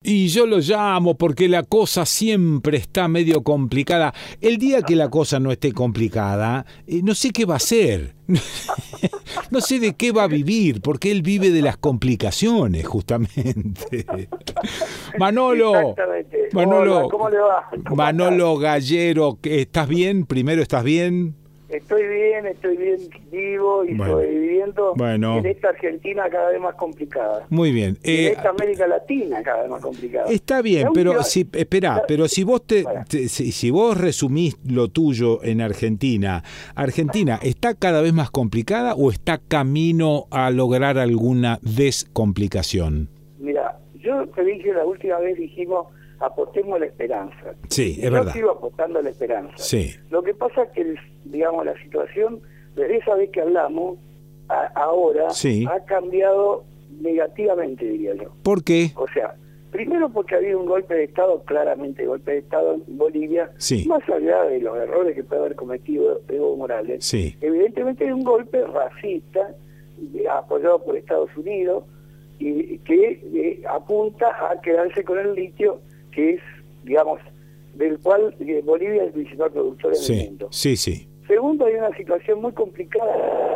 Y yo lo llamo porque la cosa siempre está medio complicada. El día que la cosa no esté complicada, no sé qué va a hacer. No sé de qué va a vivir, porque él vive de las complicaciones, justamente. Manolo, Hola, ¿cómo le va? Manolo Gallero, ¿estás bien? Primero, ¿estás bien? Estoy bien vivo y sobreviviendo en esta Argentina cada vez más complicada. Muy bien. En esta América Latina cada vez más complicada. Está bien, pero si vos si vos resumís lo tuyo en Argentina, ¿está cada vez más complicada o está camino a lograr alguna descomplicación? Mira, yo te dije la última vez, dijimos, apostemos a la esperanza. Sí, es yo verdad. sigo apostando a la esperanza. Sí. Lo que pasa es que, digamos, la situación, desde esa vez que hablamos, ahora ha cambiado negativamente, diría yo. ¿Por qué? O sea, primero porque ha habido un golpe de Estado, claramente golpe de Estado en Bolivia, más allá de los errores que puede haber cometido Evo Morales. Sí. Evidentemente hay un golpe racista, apoyado por Estados Unidos, y que apunta a quedarse con el litio, que es, digamos, del cual Bolivia es el principal productor en el mundo. Sí, sí. Segundo, hay una situación muy complicada.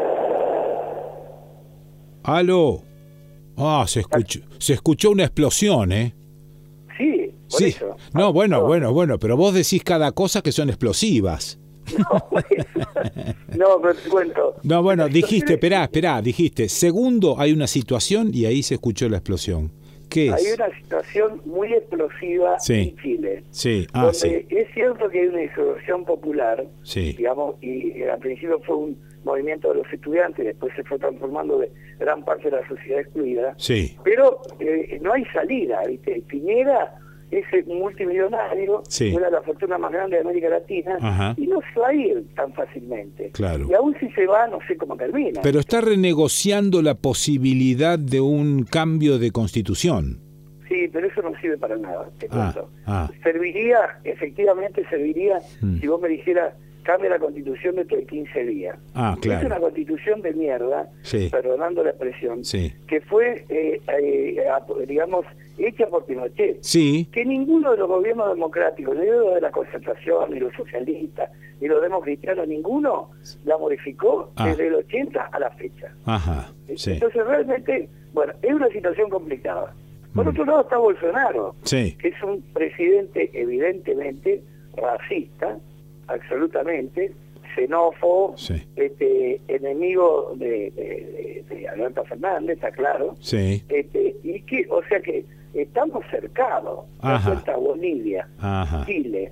¡Aló! Se escuchó una explosión, ¿eh? Sí, por eso. No, bueno, pero vos decís cada cosa que son explosivas. No, pues, no, pero te cuento. No, bueno, dijiste, dijiste, segundo, hay una situación y ahí se escuchó la explosión. ¿Qué es? Hay una situación muy explosiva en Chile. Sí, donde es cierto que hay una disolución popular, sí, digamos, y al principio fue un movimiento de los estudiantes, después se fue transformando de gran parte de la sociedad excluida. Sí. Pero no hay salida, ¿viste? Piñera es multimillonario, era la fortuna más grande de América Latina, y no se va a ir tan fácilmente. Claro. Y aún si se va, no sé cómo termina. Pero está renegociando la posibilidad de un cambio de constitución. Sí, pero eso no sirve para nada, te cuento. Serviría, efectivamente serviría, si vos me dijeras, cambia la constitución dentro de 15 días. Claro. Es una constitución de mierda, perdonando la expresión, que fue, digamos, hecha por Pinochet. Que ninguno de los gobiernos democráticos, ni los de la concertación, ni los socialistas, ni los democristianos, ninguno la modificó desde el 80 a la fecha. Entonces realmente, bueno, es una situación complicada. Por otro lado está Bolsonaro, que es un presidente evidentemente racista, absolutamente, xenófobo, enemigo de Alberto Fernández, está claro, y que, o sea que estamos cercados, a Bolivia, Chile,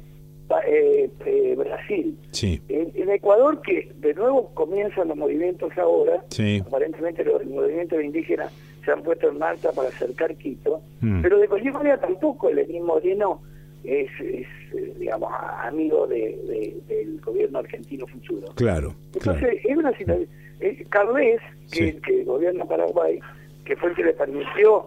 Brasil, en Ecuador, que de nuevo comienzan los movimientos ahora, aparentemente los movimientos indígenas se han puesto en marcha para acercar Quito, pero de cualquier manera tampoco el Lenín Moreno es digamos, amigo del gobierno argentino futuro. Claro. Entonces, es una situación. Carles, que gobierna Paraguay, que fue el que le permitió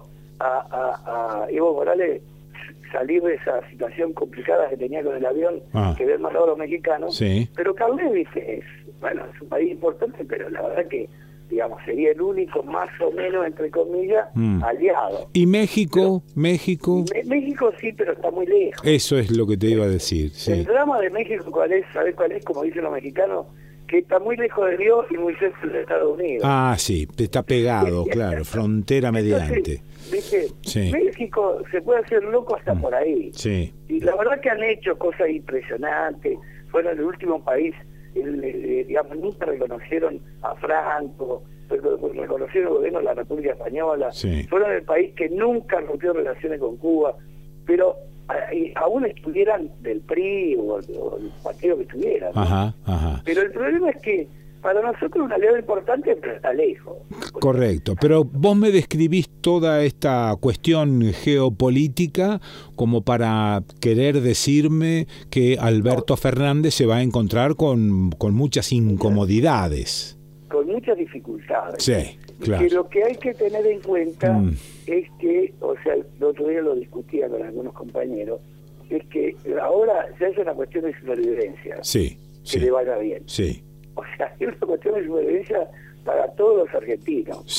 a Evo Morales salir de esa situación complicada que tenía con el avión que habían mandado a los mexicanos, pero Carles, viste, es un país importante, pero la verdad que, digamos, sería el único, más o menos, entre comillas, aliado. ¿Y México? México sí, pero está muy lejos. Eso es lo que te iba a decir. El drama de México, ¿cuál es? ¿Sabés cuál es? Como dicen los mexicanos, que está muy lejos de Dios y muy cerca de Estados Unidos. Sí, está pegado, claro, frontera mediante. Entonces, ¿viste? México se puede hacer loco hasta por ahí. Y la verdad que han hecho cosas impresionantes. Fueron el último país, digamos, nunca reconocieron a Franco, reconocieron el gobierno de la República Española, fueron el país que nunca rompió relaciones con Cuba, pero aún estuvieran del PRI o el partido que estuvieran, ¿no? Pero el problema es que para nosotros un aliado importante, pero está lejos. Correcto, pero vos me describís toda esta cuestión geopolítica como para querer decirme que Alberto Fernández se va a encontrar con muchas incomodidades. Con muchas dificultades. Sí, claro. Que lo que hay que tener en cuenta es que, o sea, el otro día lo discutía con algunos compañeros, es que ahora ya es una cuestión de supervivencia. Que le vaya bien. O sea, es una cuestión de supervivencia para todos los argentinos.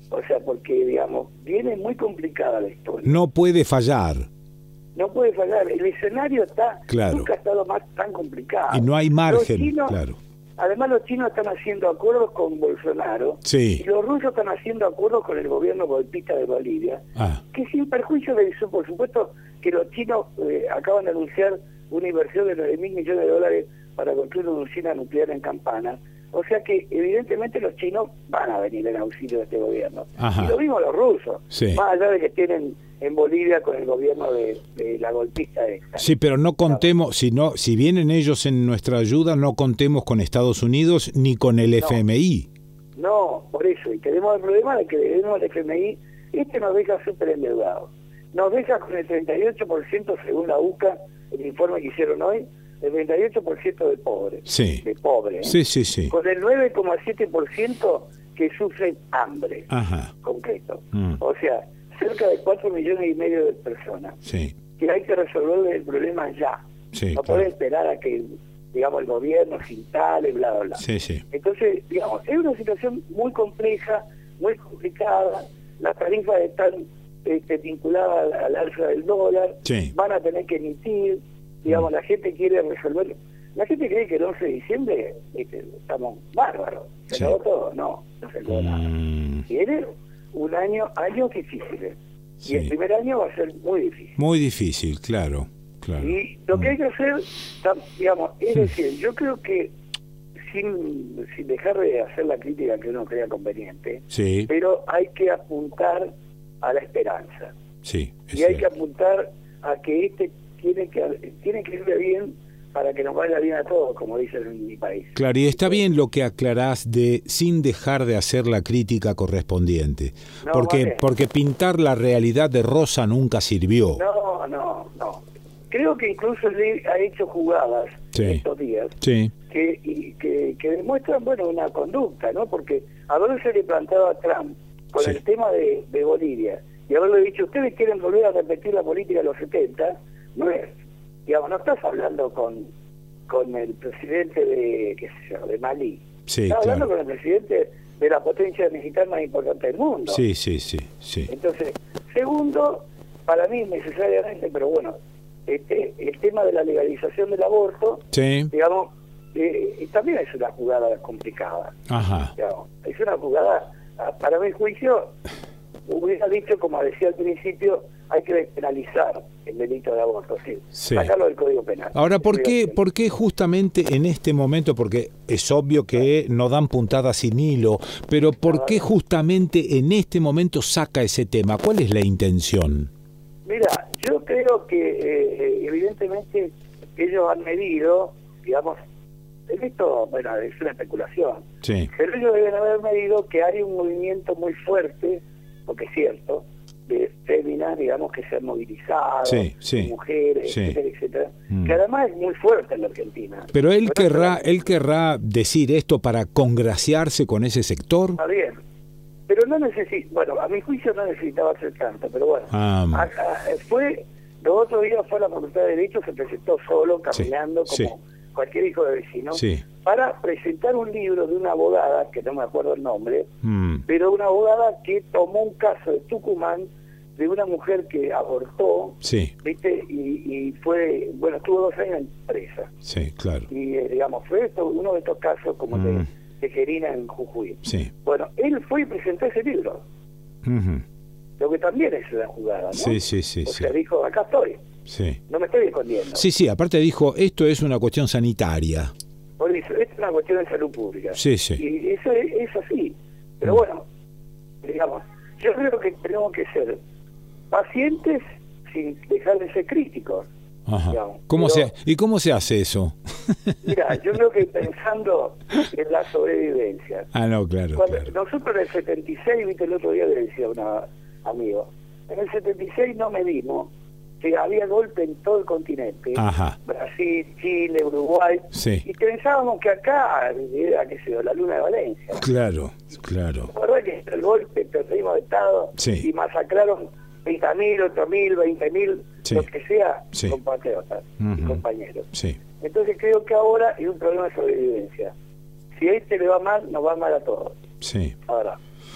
O sea, porque, digamos, viene muy complicada la historia. No puede fallar. No puede fallar. El escenario nunca ha estado tan complicado. Y no hay margen, claro. Además, los chinos están haciendo acuerdos con Bolsonaro. Sí. Y los rusos están haciendo acuerdos con el gobierno golpista de Bolivia. Que sin perjuicio de eso, por supuesto, que los chinos acaban de anunciar una inversión de $9.000 millones para construir una usina nuclear en Campana. O sea que, evidentemente, los chinos van a venir en auxilio de este gobierno. Ajá. Y lo mismo los rusos. Sí. Más allá de que tienen en Bolivia con el gobierno de la golpista esta. Sí, pero no contemos, si vienen ellos en nuestra ayuda, no contemos con Estados Unidos ni con el FMI. No, por eso. Y tenemos el problema de que debemos al FMI, nos deja súper endeudados. Nos deja con el 38%, según la UCA, el informe que hicieron hoy, el 38% de pobres. Sí. De pobres. Sí. Con el 9,7% que sufren hambre. Ajá. Concreto. O sea, cerca de 4,5 millones de personas. Sí. Que hay que resolverle el problema ya. Sí, no puede esperar a que, digamos, el gobierno se instale, bla, bla, bla. Sí. Entonces, digamos, es una situación muy compleja, muy complicada. Las tarifas están vinculadas al alza del dólar. Sí. Van a tener que emitir. Digamos, la gente quiere resolver. La gente cree que el 11 de diciembre estamos bárbaros. Se acabó todo. No se acabó nada. Viene un años difíciles. Sí. Y el primer año va a ser muy difícil. Muy difícil, claro. Y lo que hay que hacer, digamos, es decir, yo creo que sin dejar de hacer la crítica que uno crea conveniente, sí, pero hay que apuntar a la esperanza. Sí, y hay que apuntar a que tiene que irle bien para que nos vaya bien a todos, como dicen en mi país. Claro, y está bien lo que aclarás de sin dejar de hacer la crítica correspondiente, porque pintar la realidad de rosa nunca sirvió. No. Creo que incluso él ha hecho jugadas estos días que demuestran, una conducta, ¿no? Porque haberse le plantado a Trump con el tema de Bolivia y haberle dicho, ustedes quieren volver a repetir la política de los 70, no es, digamos, no estás hablando con el presidente de Malí, estás hablando con el presidente de la potencia militar más importante del mundo. Sí. Entonces, segundo, para mí necesariamente, pero bueno, el tema de la legalización del aborto, digamos, también es una jugada complicada. Ajá. Digamos, es una jugada, para mi juicio, hubiera dicho, como decía al principio, hay que despenalizar el delito de aborto, sacarlo del Código Penal. Ahora, ¿por qué justamente en este momento? Porque es obvio que no dan puntadas sin hilo, pero ¿por qué justamente en este momento saca ese tema? ¿Cuál es la intención? Mira, yo creo que evidentemente ellos han medido, digamos, esto, es una especulación, pero ellos deben haber medido que hay un movimiento muy fuerte, porque es cierto, de féminas, digamos, que se han movilizado, mujeres, etcétera, que además es muy fuerte en la Argentina. Pero él querrá decir esto para congraciarse con ese sector. Está bien, pero no a mi juicio no necesitaba hacer tanto, pero bueno, los otros días fue a la Facultad de Derecho, se presentó solo, caminando, como cualquier hijo de vecino, para presentar un libro de una abogada, que no me acuerdo el nombre, pero una abogada que tomó un caso de Tucumán de una mujer que abortó, ¿viste? Y fue, estuvo 2 años en presa. Sí, claro. Y, digamos, fue uno de estos casos como de Tejerina en Jujuy. Bueno, él fue y presentó ese libro. Lo que también es una jugada, ¿no? Sí. O sea, dijo, acá estoy. No me estoy escondiendo. Sí, aparte dijo, esto es una cuestión sanitaria. Por eso, esto es una cuestión de salud pública. Sí. Y eso es así. Pero bueno, digamos, yo creo que tenemos que ser pacientes sin dejar de ser críticos. Ajá. Digamos. ¿Y cómo se hace eso? Mira, yo creo que pensando en la sobrevivencia. Claro. Nosotros en el 76, viste, el otro día le decía a un amigo, en el 76 no medimos que había golpe en todo el continente, Brasil, Chile, Uruguay, y pensábamos que acá era, la luna de Valencia. Claro. La verdad que el golpe, perdimos de Estado, y masacraron 30.000, 8.000, 20.000, lo que sea, compatriotas y compañeros. Entonces creo que ahora es un problema de sobrevivencia. Si a este le va mal, nos va mal a todos. Ahora.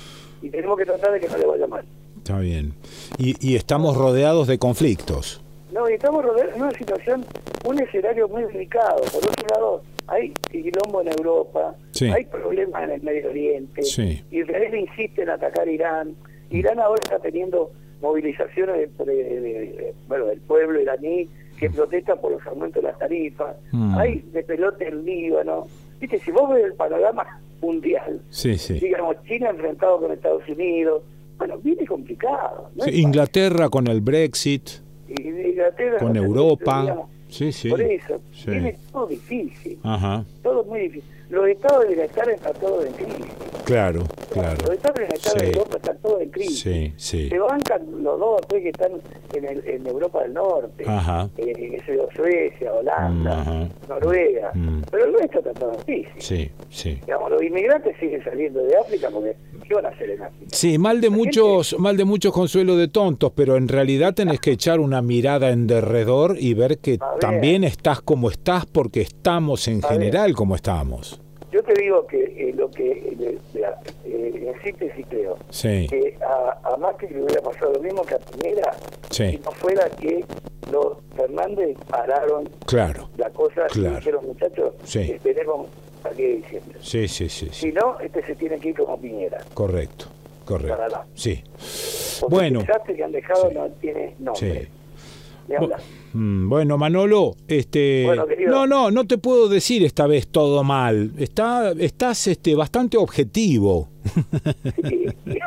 y tenemos que tratar de que no le vaya mal. Está bien. Y estamos rodeados de conflictos. No, y estamos rodeados en una situación, un escenario muy delicado. Por otro lado, hay quilombo en Europa, sí. Hay problemas en el Medio Oriente, sí. Israel insiste en atacar Irán. Irán ahora está teniendo movilizaciones del pueblo iraní que protesta por los aumentos de las tarifas. Hay de pelote en Líbano. Viste, si vos ves el panorama mundial, sí, sí. Digamos, China enfrentado con Estados Unidos, bueno, viene complicado. ¿No? Sí, Inglaterra con el Brexit, Inglaterra con Europa. Digamos, sí. Por eso, viene todo difícil. Ajá. Todo muy difícil. Los estados de bienestar están todos en crisis. Claro. Los estados de bienestar de Europa están todos en crisis. Sí. Se bancan los dos que están en Europa del Norte. Ajá. Suecia, Holanda, Noruega. Pero el resto está todo en crisis. Sí. Digamos, los inmigrantes siguen saliendo de África porque ¿qué van a hacer en África? Sí, mal de muchos consuelo de tontos, pero en realidad tenés que echar una mirada en derredor y ver que también estás como estás porque estamos en general como estamos. Yo te digo que lo que en síntesis creo que a Macri le hubiera pasado lo mismo que a Piñera si no fuera que los Fernández pararon la cosa y dijeron, muchachos, esperemos a que diciembre. Sí. Si no, se tiene que ir como Piñera. Correcto. Sí. Porque bueno. El desastre que han dejado no tiene nombre. Bueno, Manolo, no te puedo decir esta vez todo mal. Estás bastante objetivo. Sí.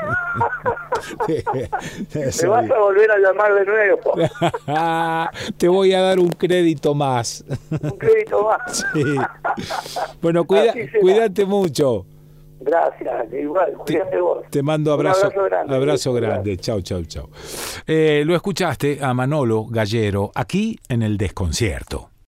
Me vas a volver a llamar de nuevo. Te voy a dar un crédito más. Un crédito más. Sí. Bueno, cuídate mucho. Gracias, igual, cuídate vos. Te mando abrazo grande. Chau. Lo escuchaste a Manolo Gallero aquí en El Desconcierto.